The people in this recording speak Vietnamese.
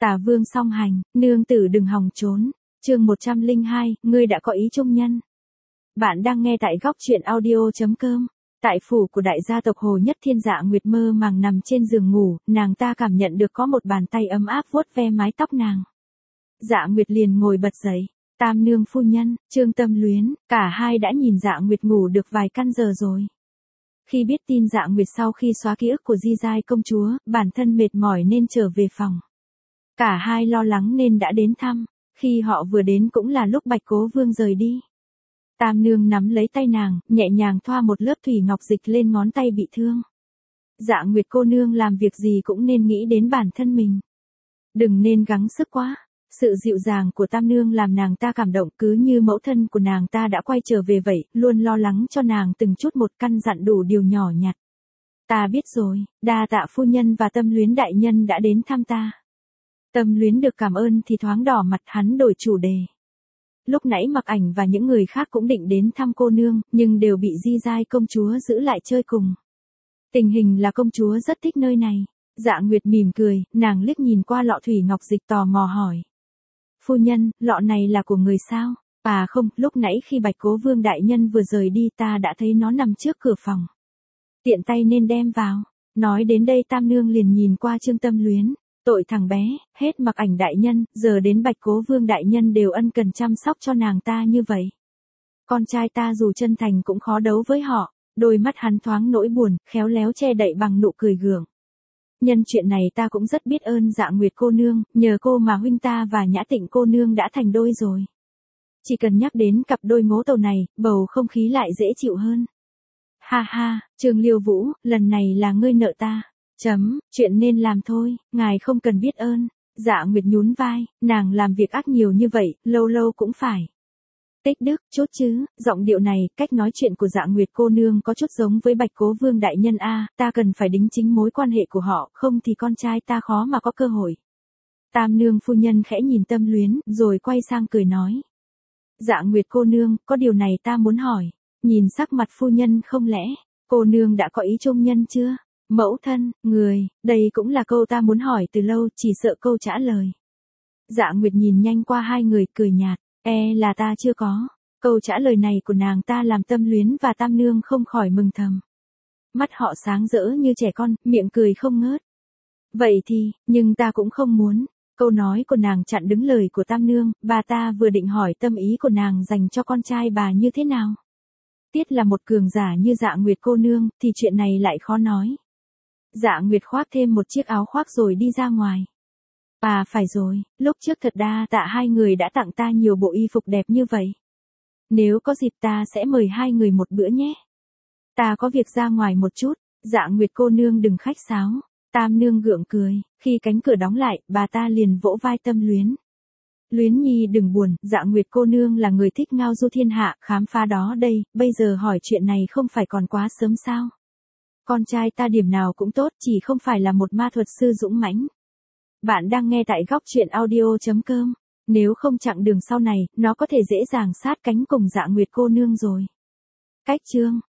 Tả Vương song hành, nương tử đừng hòng trốn. Chương 102, ngươi đã có ý trung nhân. Bạn đang nghe tại góc truyện audio.com. Tại phủ của đại gia tộc Hồ Nhất Thiên, Dạ Nguyệt mơ màng nằm trên giường ngủ, nàng ta cảm nhận được có một bàn tay ấm áp vuốt ve mái tóc nàng. Dạ Nguyệt liền ngồi bật dậy. Tam nương phu nhân, Trương Tâm Luyến, cả hai đã nhìn Dạ Nguyệt ngủ được vài canh giờ rồi. Khi biết tin Dạ Nguyệt sau khi xóa ký ức của Di Giai công chúa, bản thân mệt mỏi nên trở về phòng. Cả hai lo lắng nên đã đến thăm, khi họ vừa đến cũng là lúc Bạch Cố Vương rời đi. Tam nương nắm lấy tay nàng, nhẹ nhàng thoa một lớp thủy ngọc dịch lên ngón tay bị thương. Dạ Nguyệt cô nương làm việc gì cũng nên nghĩ đến bản thân mình. Đừng nên gắng sức quá. Sự dịu dàng của Tam nương làm nàng ta cảm động, cứ như mẫu thân của nàng ta đã quay trở về vậy, luôn lo lắng cho nàng từng chút một, căn dặn đủ điều nhỏ nhặt. Ta biết rồi, đa tạ phu nhân và Tâm Luyến đại nhân đã đến thăm ta. Tâm Luyến được cảm ơn thì thoáng đỏ mặt, hắn đổi chủ đề. Lúc nãy Mặc Ảnh và những người khác cũng định đến thăm cô nương, nhưng đều bị Di Giai công chúa giữ lại chơi cùng. Tình hình là công chúa rất thích nơi này. Dạ Nguyệt mỉm cười, nàng liếc nhìn qua lọ thủy ngọc dịch tò mò hỏi. Phu nhân, lọ này là của người sao? À không, lúc nãy khi Bạch Cố Vương đại nhân vừa rời đi ta đã thấy nó nằm trước cửa phòng. Tiện tay nên đem vào. Nói đến đây Tam nương liền nhìn qua Trương Tâm Luyến. Tội thằng bé, hết Mặc Ảnh đại nhân, giờ đến Bạch Cố Vương đại nhân đều ân cần chăm sóc cho nàng ta như vậy. Con trai ta dù chân thành cũng khó đấu với họ. Đôi mắt hắn thoáng nỗi buồn, khéo léo che đậy bằng nụ cười gượng. Nhân chuyện này ta cũng rất biết ơn Dạ Nguyệt cô nương, nhờ cô mà huynh ta và Nhã Tịnh cô nương đã thành đôi rồi. Chỉ cần nhắc đến cặp đôi ngố tàu này, bầu không khí lại dễ chịu hơn. Ha ha, Trương Liêu Vũ, lần này là ngươi nợ ta. Chuyện nên làm thôi, ngài không cần biết ơn. Dạ Nguyệt nhún vai, nàng làm việc ác nhiều như vậy, lâu lâu cũng phải. Tích đức, chút chứ, giọng điệu này, cách nói chuyện của Dạ Nguyệt cô nương có chút giống với Bạch Cố Vương đại nhân a, ta cần phải đính chính mối quan hệ của họ, không thì con trai ta khó mà có cơ hội. Tam nương phu nhân khẽ nhìn Tâm Luyến, rồi quay sang cười nói. Dạ Nguyệt cô nương, có điều này ta muốn hỏi, nhìn sắc mặt phu nhân không lẽ, cô nương đã có ý trung nhân chưa? Mẫu thân, người, đây cũng là câu ta muốn hỏi từ lâu, chỉ sợ câu trả lời. Dạ Nguyệt nhìn nhanh qua hai người, cười nhạt. Là ta chưa có. Câu trả lời này của nàng ta làm Tâm Luyến và Tam nương không khỏi mừng thầm. Mắt họ sáng rỡ như trẻ con, miệng cười không ngớt. Vậy thì, nhưng ta cũng không muốn. Câu nói của nàng chặn đứng lời của Tam nương, bà ta vừa định hỏi tâm ý của nàng dành cho con trai bà như thế nào. Tiết là một cường giả như Dạ Nguyệt cô nương, thì chuyện này lại khó nói. Dạ Nguyệt khoác thêm một chiếc áo khoác rồi đi ra ngoài. À phải rồi, lúc trước thật đa tạ hai người đã tặng ta nhiều bộ y phục đẹp như vậy. Nếu có dịp ta sẽ mời hai người một bữa nhé. Ta có việc ra ngoài một chút. Dạ Nguyệt cô nương đừng khách sáo. Tam nương gượng cười, khi cánh cửa đóng lại, bà ta liền vỗ vai Tâm Luyến. Luyến nhi đừng buồn, Dạ Nguyệt cô nương là người thích ngao du thiên hạ, khám phá đó đây, bây giờ hỏi chuyện này không phải còn quá sớm sao? Con trai ta điểm nào cũng tốt, chỉ không phải là một ma thuật sư dũng mãnh. Bạn đang nghe tại góc truyện audio.com. Nếu không chặng đường sau này, nó có thể dễ dàng sát cánh cùng Dạ Nguyệt cô nương rồi. Cách chương